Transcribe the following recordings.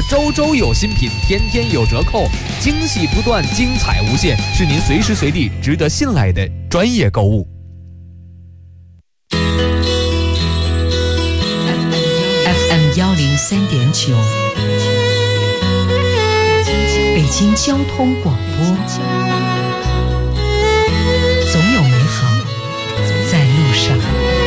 周周有新品，天天有折扣，惊喜不断，精彩无限，是您随时随地值得信赖的专业购物。 FM 103.9，北京交通广播，总有美好在路上。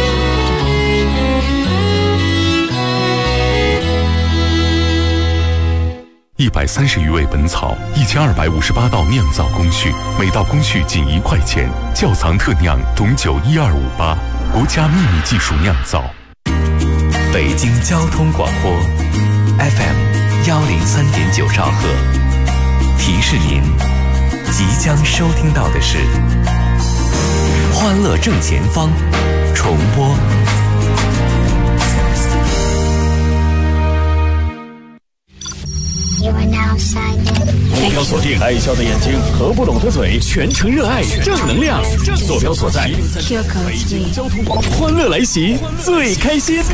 130余味本草，1258道酿造工序，每道工序仅1块钱。窖藏特酿种酒12588，国家秘密技术酿造。 北京交通广播 FM 103.9兆赫，提示您即将收听到的是《欢乐正前方》重播。 坐标锁定爱笑的眼睛，合不拢的嘴，全程热爱正能量。坐标所在，北京交通广播，欢乐来袭，最开心。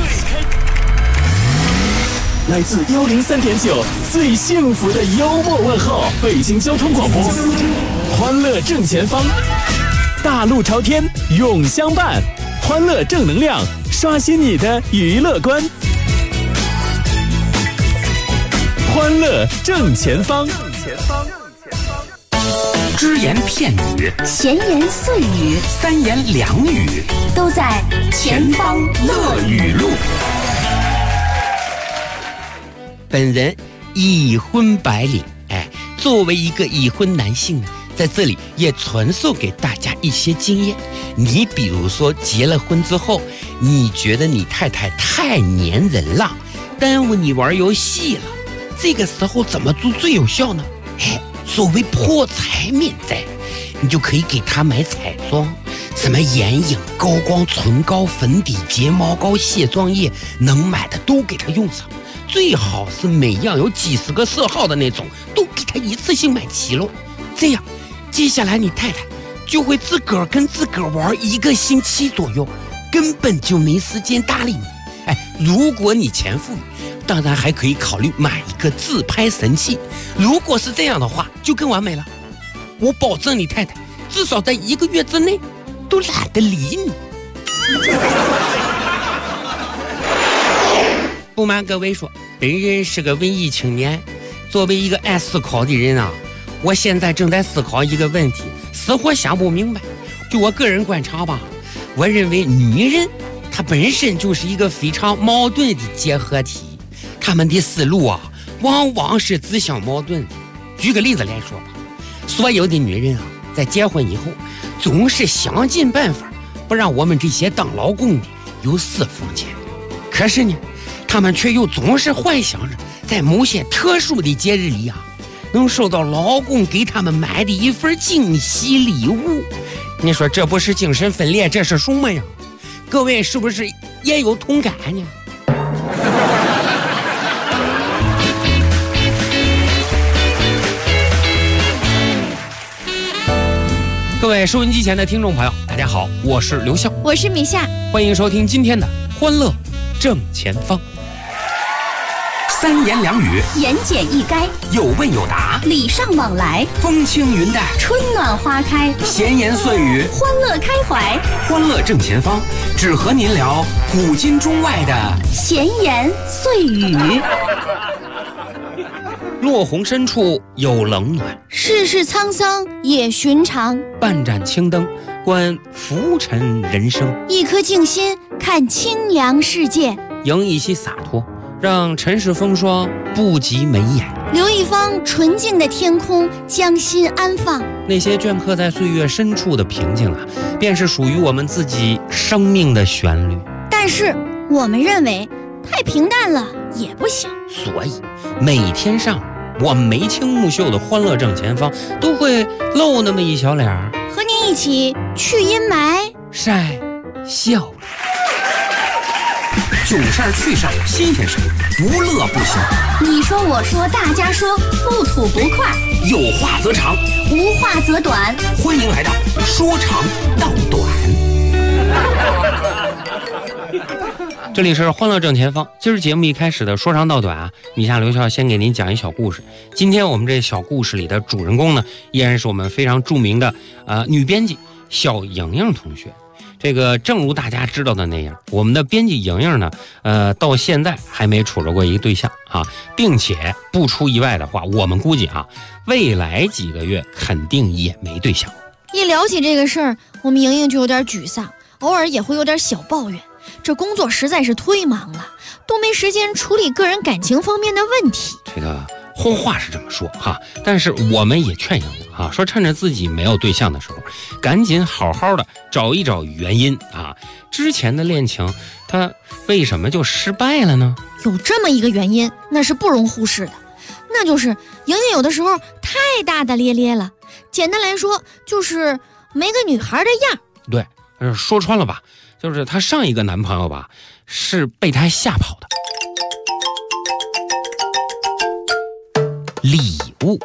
来自103.9最幸福的幽默问候，北京交通广播，欢乐正前方，大路朝天永相伴，欢乐正能量，刷新你的娱乐观。欢乐正前方， 只言片语， 闲言碎语， 三言两语， 都在前方乐语录。 本人已婚白领，作为一个已婚男性呢，在这里也传授给大家一些经验。你比如说结了婚之后，你觉得你太太太粘人了，耽误你玩游戏了，这个时候怎么做最有效呢？所谓破财免灾，你就可以给她买彩妆，什么眼影、高光唇膏、粉底、睫毛膏、卸妆液，能买的都给她用上。最好是每样有几十个色号的那种，都给她一次性买齐喽。这样，接下来你太太就会自个儿跟自个儿玩1个星期左右，根本就没时间搭理你。如果你钱富裕，当然还可以考虑买一个自拍神器。如果是这样的话，就更完美了。我保证你太太至少在1个月之内都懒得理你。不瞒各位说，本人是个文艺青年，作为一个爱思考的人啊，我现在正在思考一个问题，死活想不明白。就我个人观察吧，我认为女人她本身就是一个非常矛盾的结合体，她们的思路啊，往往是自相矛盾的。举个例子来说吧，所有的女人啊，在结婚以后，总是想尽办法不让我们这些当老公的有私房钱，可是呢，他们却又总是幻想着在某些特殊的节日里啊，能收到老公给他们买的一份惊喜礼物。你说这不是精神分裂，这是什么呀？各位是不是也有同感呢？各位收音机前的听众朋友，大家好，我是刘笑， 我是米夏， 欢迎收听今天的欢乐正前方。 三言两语， 言简意赅， 有问有答， 礼尚往来， 风轻云淡， 春暖花开， 闲言碎语， 欢乐开怀。 欢乐正前方，只和您聊古今中外的闲言碎语。 落红深处有冷暖， 世事沧桑也寻常。 半盏青灯观浮沉人生， 一颗静心看清凉世界。 迎一席洒脱，让尘世风霜不及眉眼。 留一方纯净的天空，将心安放。 那些镌刻在岁月深处的平静啊，便是属于我们自己生命的旋律。 但是我们认为太平淡了也不行， 所以每天上我眉清目秀的欢乐正前方都会露那么一小脸儿， 和您一起去阴霾晒笑了。 囧事儿趣事儿新鲜事儿，无乐不行。 你说我说大家说，不吐不快， 有话则长， 无话则短。 欢迎来到说长道短。 这里是欢乐正前方。今儿节目一开始的说长道短啊，米夏刘笑先给您讲一小故事。今天我们这小故事里的主人公呢，依然是我们非常著名的女编辑小莹莹同学。这个正如大家知道的那样，我们的编辑莹莹呢，到现在还没处着过一个对象啊，并且不出意外的话，我们估计啊，未来几个月肯定也没对象。 一聊起这个事儿，我们莹莹就有点沮丧，偶尔也会有点小抱怨。这工作实在是忒忙了，都没时间处理个人感情方面的问题。 这个话是这么说哈，但是我们也劝莹莹啊，说趁着自己没有对象的时候，赶紧好好的找一找原因啊。之前的恋情，它为什么就失败了呢？ 有这么一个原因，那是不容忽视的，那就是莹莹有的时候太大大咧咧了。简单来说，就是没个女孩的样。 对，说穿了吧，就是她上一个男朋友吧，是被她吓跑的。礼物。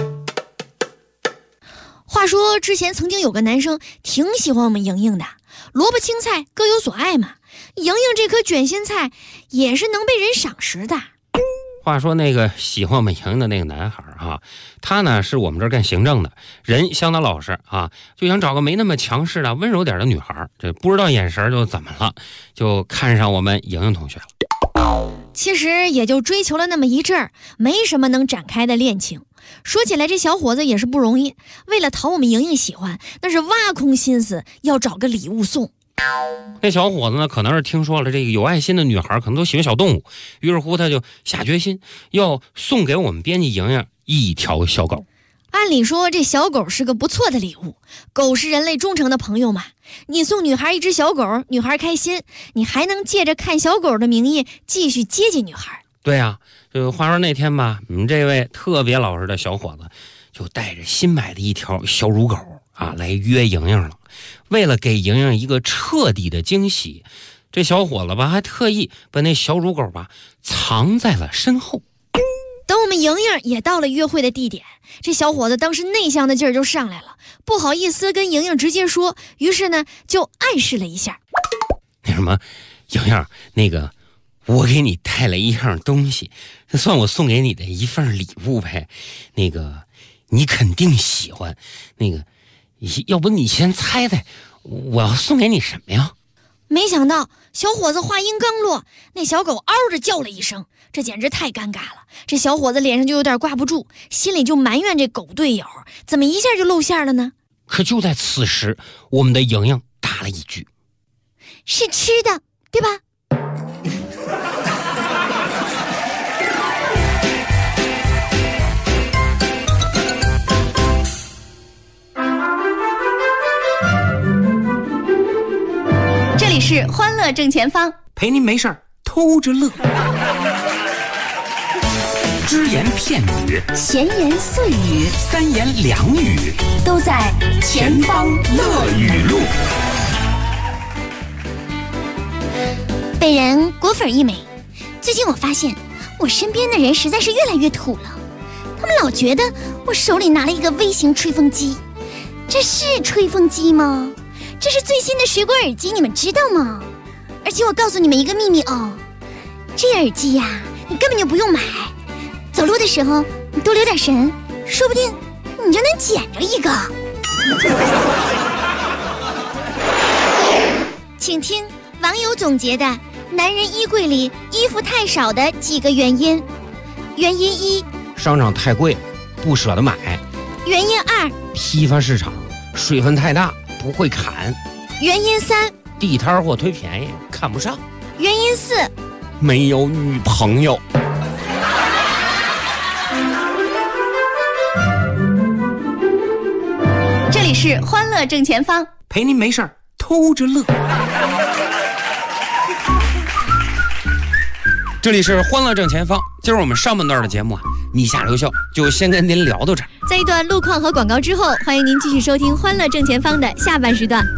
话说之前曾经有个男生挺喜欢我们莹莹的，萝卜青菜各有所爱嘛，莹莹这颗卷心菜也是能被人赏识的。 话说那个喜欢我们莹莹的那个男孩啊，他呢是我们这儿干行政的，人相当老实啊，就想找个没那么强势的温柔点的女孩，这不知道眼神就怎么了，就看上我们莹莹同学了。 其实也就追求了那么一阵儿，没什么能展开的恋情。说起来这小伙子也是不容易，为了讨我们莹莹喜欢，那是挖空心思要找个礼物送。 那小伙子呢，可能是听说了这个有爱心的女孩可能都喜欢小动物，于是乎他就下决心要送给我们编辑莹莹一条小狗。 按理说这小狗是个不错的礼物，狗是人类忠诚的朋友嘛，你送女孩一只小狗，女孩开心，你还能借着看小狗的名义继续接近女孩。 对啊，话说那天吧，我们这位特别老实的小伙子就带着新买的一条小乳狗啊来约莹莹了。为了给莹莹一个彻底的惊喜，这小伙子吧还特意把那小乳狗吧藏在了身后。 等我们莹莹也到了约会的地点，这小伙子当时内向的劲儿就上来了，不好意思跟莹莹直接说，于是呢就暗示了一下。 那什么，莹莹，那个我给你带了一样东西，这算我送给你的一份礼物呗。那个你肯定喜欢，那个要不你先猜猜我要送给你什么呀？ 没想到小伙子话音刚落，那小狗嗷着叫了一声，这简直太尴尬了。这小伙子脸上就有点挂不住，心里就埋怨这狗队友怎么一下就露馅了呢？ 可就在此时，我们的莹莹答了一句：“ 是吃的，对吧？” 这里是欢乐正前方， 陪您没事儿偷着乐。只言片语， 闲言碎语， 三言两语， 都在前方乐语录。 本人果粉一枚。最近我发现我身边的人实在是越来越土了，他们老觉得我手里拿了一个微型吹风机。这是吹风机吗？这是最新的水果耳机，你们知道吗？而且我告诉你们一个秘密哦，这耳机呀，你根本就不用买，走路的时候你多留点神，说不定你就能捡着一个。请听网友总结的男人衣柜里衣服太少的几个原因。原因一， 商场太贵，不舍得买。 原因二， 批发市场水分太大，不会砍。 原因三， 地摊货忒便宜，看不上。 原因四， 没有女朋友。 这里是欢乐正前方， 陪您没事儿偷着乐。 这里是欢乐正前方，今儿我们上半段的节目啊，米夏刘笑就先跟您聊到这儿。 在一段路况和广告之后，欢迎您继续收听欢乐正前方的下半时段。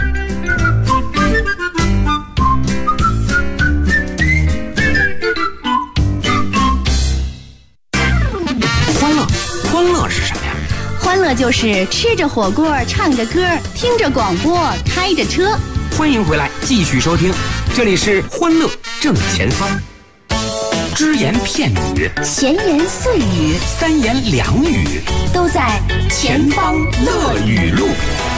欢乐是什么呀？ 欢乐就是吃着火锅，唱着歌，听着广播，开着车。 欢迎回来，继续收听这里是欢乐正前方，只言片语， 闲言碎语， 三言两语， 都在前方乐语录。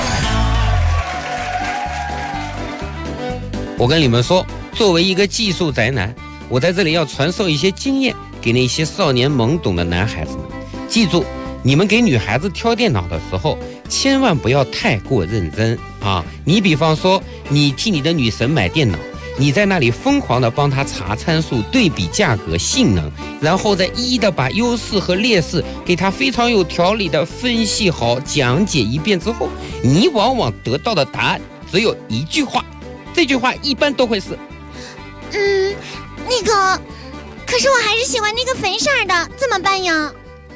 我跟你们说，作为一个技术宅男，我在这里要传授一些经验给那些少年懵懂的男孩子们。记住，你们给女孩子挑电脑的时候，千万不要太过认真啊！你比方说，你替你的女神买电脑，你在那里疯狂的帮她查参数、对比价格、性能，然后再一一的把优势和劣势给她非常有条理的分析好、讲解一遍之后，你往往得到的答案只有一句话。这句话一般都会是那个，可是我还是喜欢那个粉色的，怎么办呀？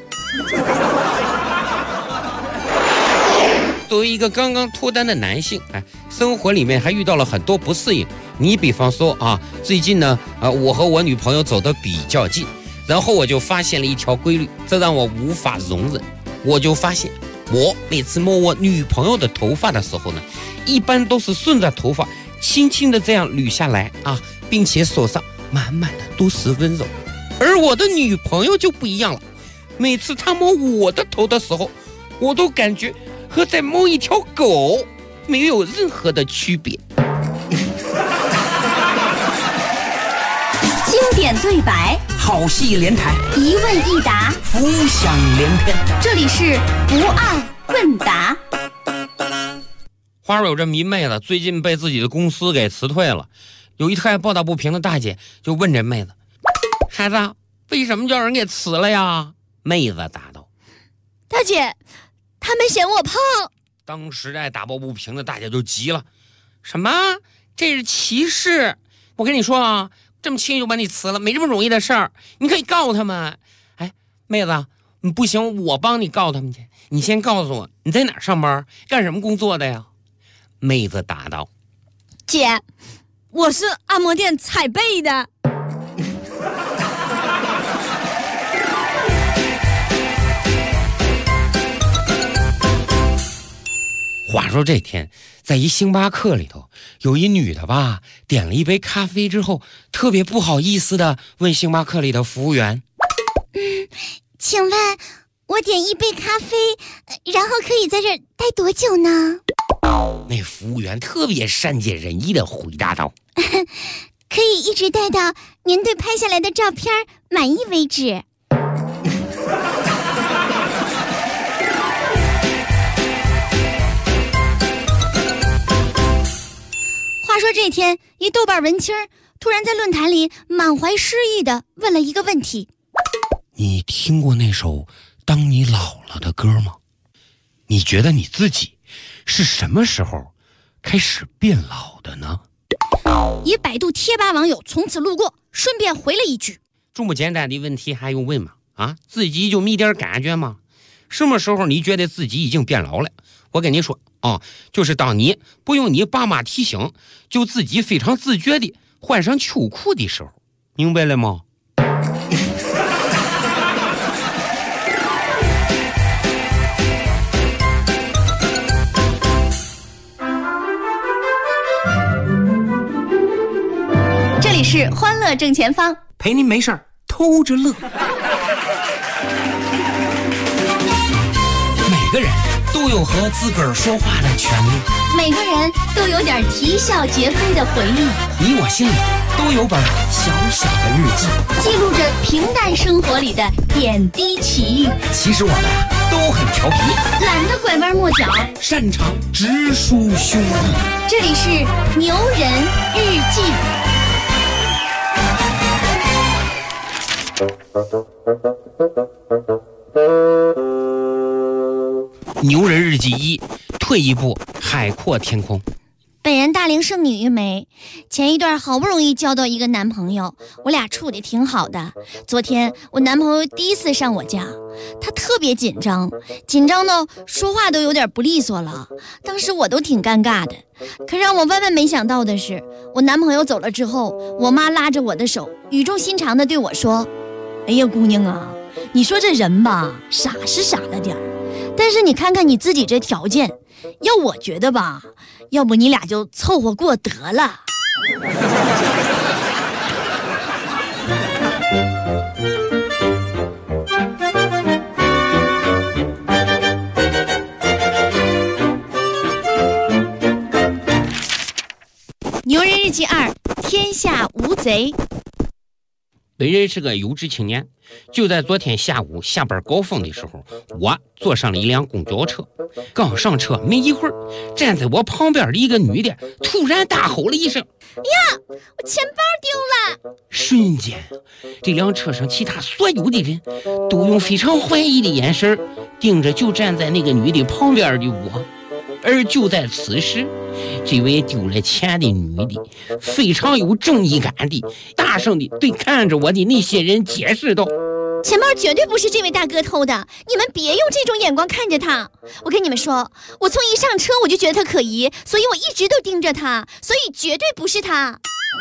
作为一个刚刚脱单的男性，生活里面还遇到了很多不适应。你比方说最近呢，我和我女朋友走得比较近，然后我就发现了一条规律，这让我无法容忍。我就发现，我每次摸我女朋友的头发的时候呢，一般都是顺着头发轻轻的这样捋下来并且手上满满的都是温柔。而我的女朋友就不一样了，每次她摸我的头的时候，我都感觉和在摸一条狗没有任何的区别。 经典对白， 好戏连台， 一问一答， 浮想联翩。 这里是不二问答。 花儿有这么一妹子，最近被自己的公司给辞退了。有一特报道不平的大姐就问这妹子：“孩子，为什么叫人给辞了呀？”妹子答道：“ 大姐，他们嫌我胖。” 当时打抱不平的大姐就急了：“什么？这是歧视！我跟你说啊，这么轻易就把你辞了，没这么容易的事儿，你可以告他们。妹子，你不行，我帮你告他们去。你先告诉我你在哪儿上班，干什么工作的呀？”妹子答道：“ 姐，我是按摩店踩背的。” 话说这天，在一星巴克里头，有一女的吧，点了一杯咖啡之后，特别不好意思的问星巴克里的服务员：“ 请问我点一杯咖啡，然后可以在这儿待多久呢？” 那服务员特别善解人意的回答道：“ 可以一直待到您对拍下来的照片满意为止。”话说这天，一豆瓣文青突然在论坛里满怀诗意的问了一个问题：“ 你听过那首《当你老了》的歌吗？你觉得你自己是什么时候开始变老的呢？” 一百度贴吧网友从此路过，顺便回了一句：“ 这么简单的问题还用问吗？自己就没点感觉吗？什么时候你觉得自己已经变老了？我跟你说就是当你不用你爸妈提醒，就自己非常自觉地换上秋裤的时候，明白了吗？” 这里是欢乐正前方， 陪您没事儿偷着乐。每个人都有和自个儿说话的权利， 每个人都有点啼笑皆非的回忆。 你我心里都有本小小的日记， 记录着平淡生活里的点滴奇遇。 其实我们都很调皮， 懒得拐弯抹角， 擅长直抒胸臆。 这里是牛人日记。 牛人日记1：退一步，海阔天空。 本人大龄剩女一枚，前一段好不容易交到一个男朋友，我俩处得挺好的。昨天我男朋友第一次上我家，他特别紧张到说话都有点不利索了。当时我都挺尴尬的，可让我万万没想到的是，我男朋友走了之后，我妈拉着我的手，语重心长地对我说：“哎呀，姑娘啊，你说这人吧，傻是傻了点儿，但是你看看你自己这条件，要我觉得吧，要不你俩就凑合过得了。” 牛人日记2：天下无贼。 本人是个有志青年，就在昨天下午下班高峰的时候，我坐上了一辆公交车。刚上车没一会儿，站在我旁边的一个女的突然大吼了一声：“ 呀，我钱包丢了！” 瞬间，这辆车上其他所有的人都用非常怀疑的眼神盯着就站在那个女的旁边的我。而就在此时，这位丢了钱的女的非常有正义感的大声的对看着我的那些人解释道：“ 钱包绝对不是这位大哥偷的，你们别用这种眼光看着他。我跟你们说，我从一上车我就觉得他可疑，所以我一直都盯着他，所以绝对不是他。”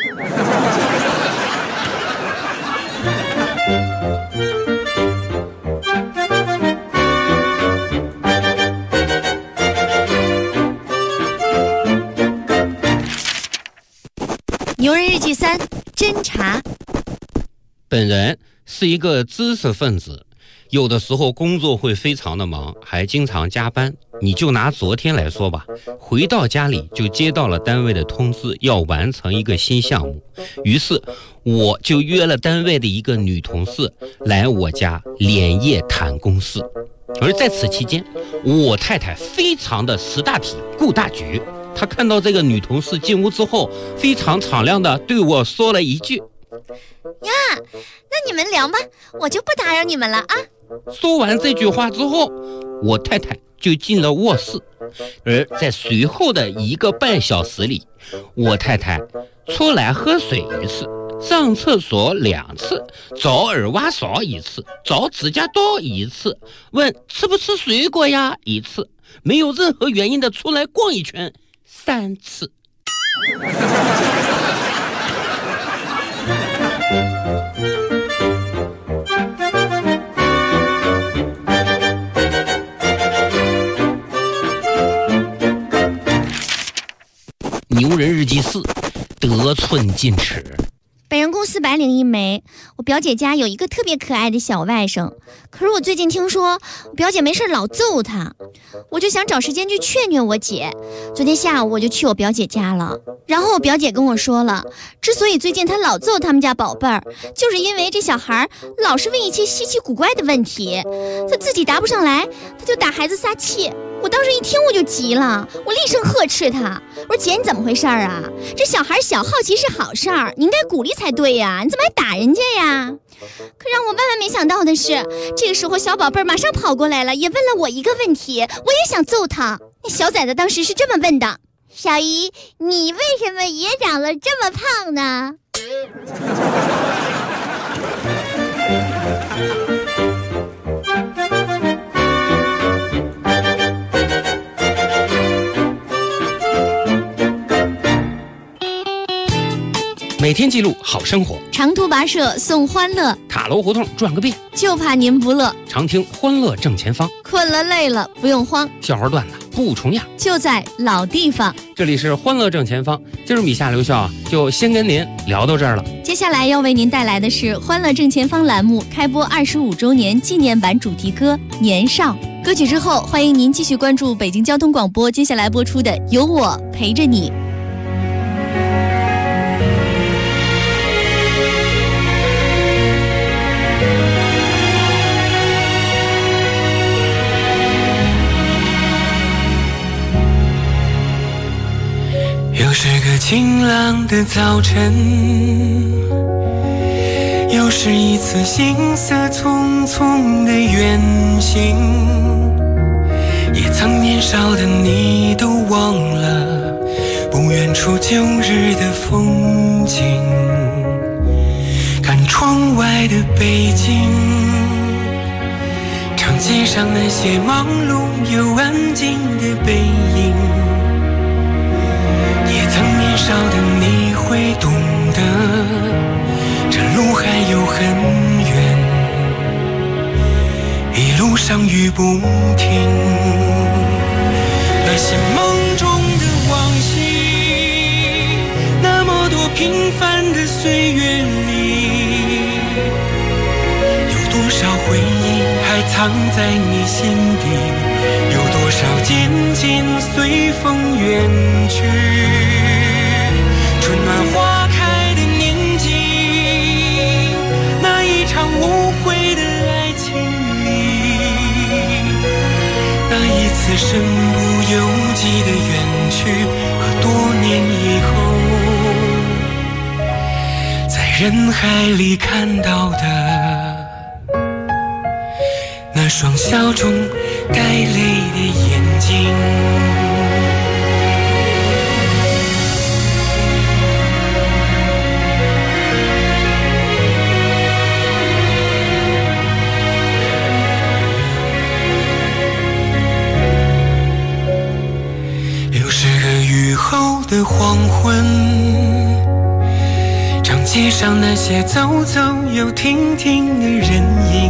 牛人日记3：侦查。 本人是一个知识分子，有的时候工作会非常的忙，还经常加班。你就拿昨天来说吧，回到家里就接到了单位的通知，要完成一个新项目，于是我就约了单位的一个女同事来我家连夜谈公事。而在此期间，我太太非常的识大体顾大局，她看到这个女同事进屋之后，非常敞亮的对我说了一句：“ 呀，那你们聊吧，我就不打扰你们了啊。” 说完这句话之后，我太太就进了卧室。而在随后的1个半小时里，我太太出来喝水1次，上厕所2次，找耳挖勺1次，找指甲刀1次，问吃不吃水果呀1次，没有任何原因的出来逛一圈3次。牛人日记4：得寸进尺。 本人公401枚，我表姐家有一个特别可爱的小外甥，可是我最近听说我表姐没事老揍他，我就想找时间去劝劝我姐。昨天下午我就去我表姐家了，然后我表姐跟我说了，之所以最近她老揍他们家宝贝儿，就是因为这小孩老是问一些稀奇古怪的问题，他自己答不上来，他就打孩子撒气。我当时一听我就急了，我厉声呵斥他，我说姐你怎么回事啊？这小孩小好奇是好事儿，你应该鼓励才对呀，你怎么还打人家呀？可让我万万没想到的是，这个时候小宝贝儿马上跑过来了，也问了我一个问题，我也想揍他。那小崽子当时是这么问的：小姨，你为什么也长了这么胖呢？ 每天记录好生活， 长途跋涉送欢乐， 塔楼胡同转个遍， 就怕您不乐。 常听欢乐正前方， 困了累了不用慌， 笑话段子不重样， 就在老地方。 这里是欢乐正前方，今儿米夏留校就先跟您聊到这儿了。 接下来要为您带来的是欢乐正前方栏目开播25周年纪念版主题歌《年少》。歌曲之后，欢迎您继续关注北京交通广播接下来播出的《有我陪着你》。 又是个晴朗的早晨，又是一次行色匆匆的远行，也曾年少的你都忘了不远处旧日的风景，看窗外的北京，长街上那些忙碌又安静的背影，也曾年少的你会懂得，这路还有很远，一路上雨不停。那些梦中的往昔，那么多平凡的岁月里，有多少回忆还藏在你心底，有多少渐渐随风远去。春暖花开的年纪，那一场无悔的爱情里，那一次身不由己的远去，和多年以后在人海里看到的那双笑中带泪的眼睛。又是个雨后的黄昏，长街上那些走走又停停的人影，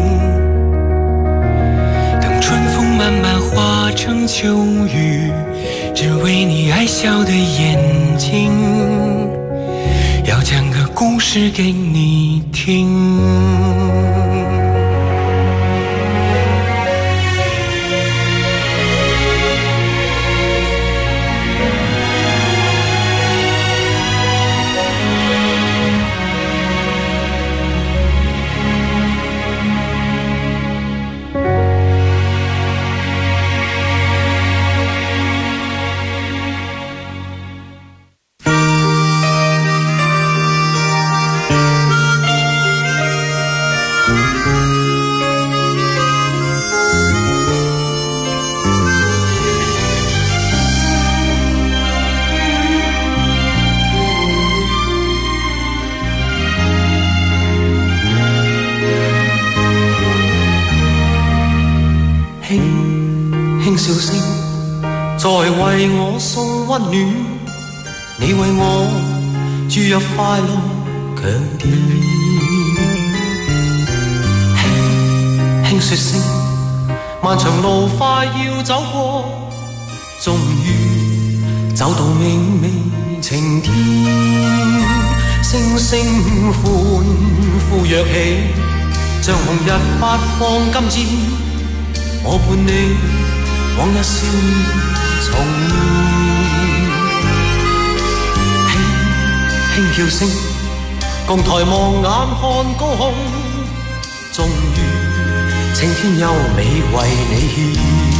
等春风慢慢化成秋雨，只为你爱笑的眼睛，要讲个故事给你听。笑聲在為我送溫暖，你為我注入快樂強電。輕輕說聲，漫長路快要走過，終於走到明媚晴天。星星歡呼躍起，像紅日發放金箭，我伴你往日少年重現，輕輕叫聲，共抬望眼看高空，終於青天優美為你獻。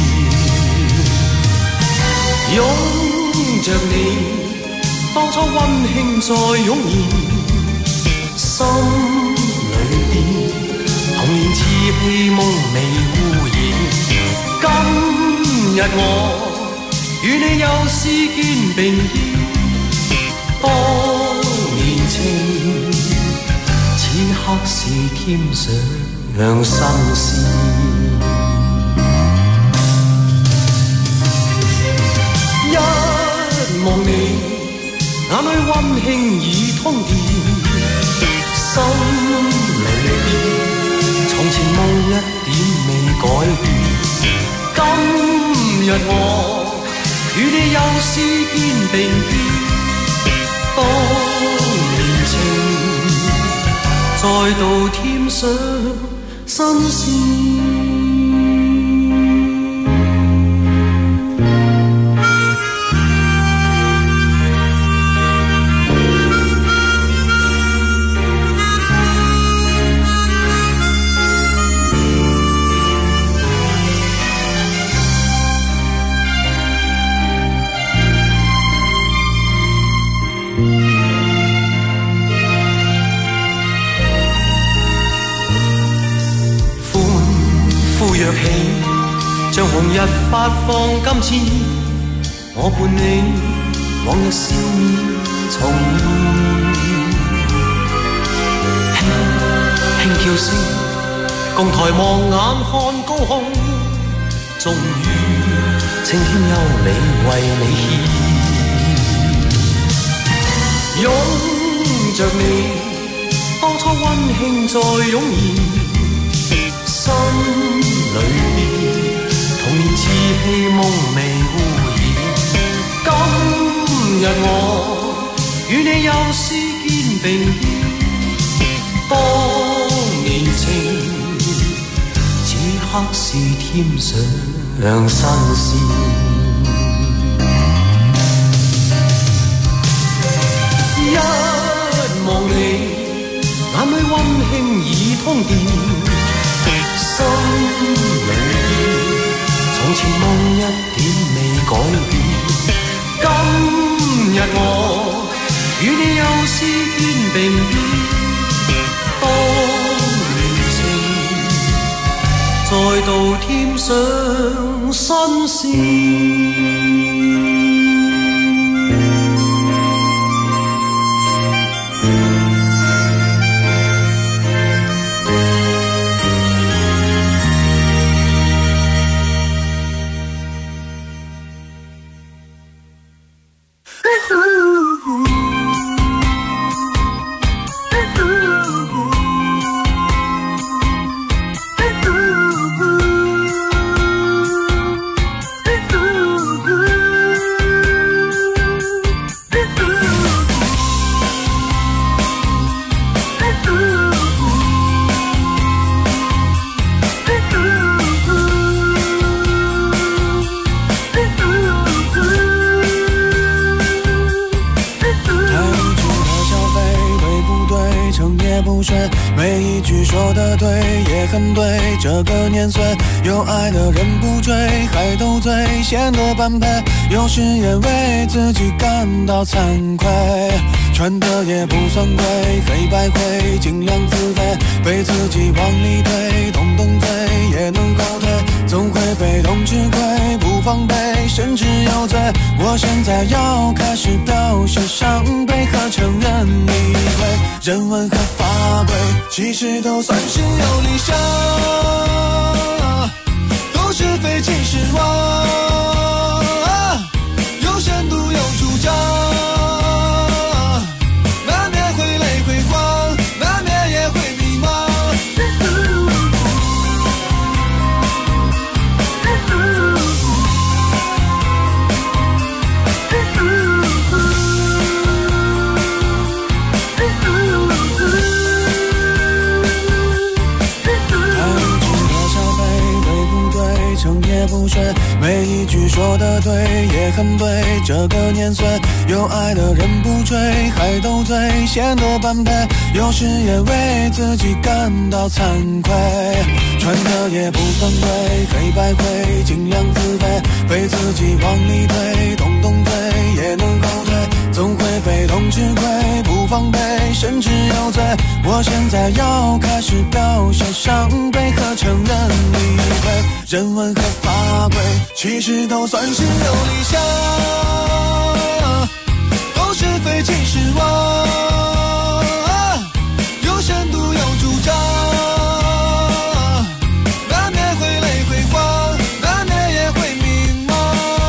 擁着你，當初溫馨再湧現，心裏邊童年稚氣夢未污染。今日我與你又是肩並肩，當年情此刻是添上新鮮。一望你眼裏溫馨已通電，心裏邊從前夢一點未改變。今日我與你又是肩並肩，當年情再度添上新鮮。躍起，像紅日發放金箭，我伴你往日笑面重現。輕輕叫聲，共抬望眼看高空，終於青天優美為你獻。擁着你，當初溫馨再湧現，心裏邊童年稚氣夢未污染。今日我與你又是并當年情，此刻是添上新鮮。一望你，眼裏溫馨已通電，心裏邊從前夢一點未改變。今日我與你又是肩並肩，當年情再度添上新鮮。 每一句说得对也很对，这个年岁有爱的人不追，还斗嘴显得般配，有时也为自己感到惭愧，穿的也不算贵，黑白灰尽量自卑，被自己往里推，动动嘴也能后退，总会被动吃亏，不防备甚至有罪。我现在要开始表现伤悲和承认理亏，人文和法规其实都算是有理想，都是非其实妄，有深度有主张，难免会累会慌，难免也会迷茫。成也不睡，每一句说得对也很对，这个年岁有爱的人不追，还斗嘴显得般配，有时也为自己感到惭愧，穿的也不算贵，黑白灰尽量自卑，被自己往里推，动动嘴也能后退，总会被动吃亏，不防备甚至有罪。我现在要开始表现伤悲和承认理亏，人文和法规其实都算是有理想，都是非其实妄，有深度有主张，难免会累会慌，难免也会迷茫。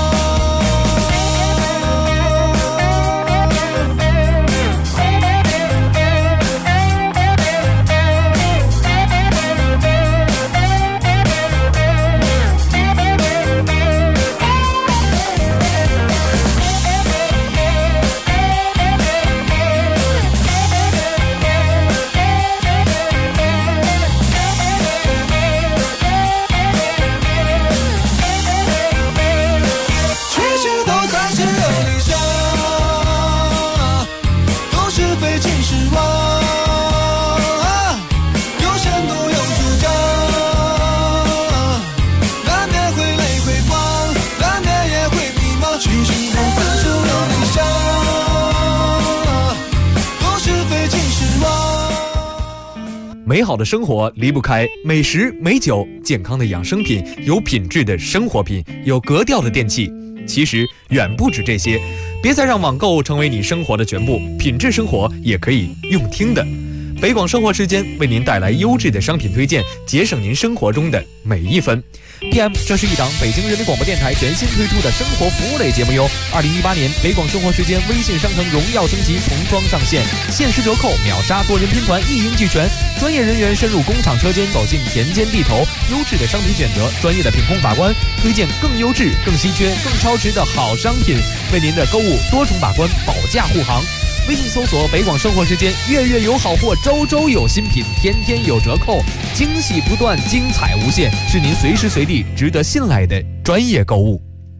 美好的生活离不开美食、美酒、健康的养生品、有品质的生活品、有格调的电器。其实远不止这些，别再让网购成为你生活的全部，品质生活也可以用听的。北广生活时间为您带来优质的商品推荐，节省您生活中的每一分。PM， 这是一档北京人民广播电台全新推出的生活服务类节目哟。2018年北广生活时间微信商城荣耀升级重装上线，限时折扣，秒杀多人拼团，一应俱全。专业人员深入工厂车间，走进田间地头，优质的商品选择，专业的品控把关，推荐更优质、更稀缺、更超值的好商品，为您的购物多重把关，保驾护航。 微信搜索北广生活时间，月月有好货，周周有新品，天天有折扣，惊喜不断，精彩无限，是您随时随地值得信赖的专业购物。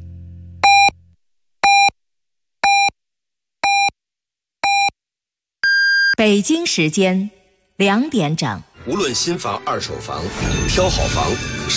北京时间2点整。 无论新房、二手房，挑好房。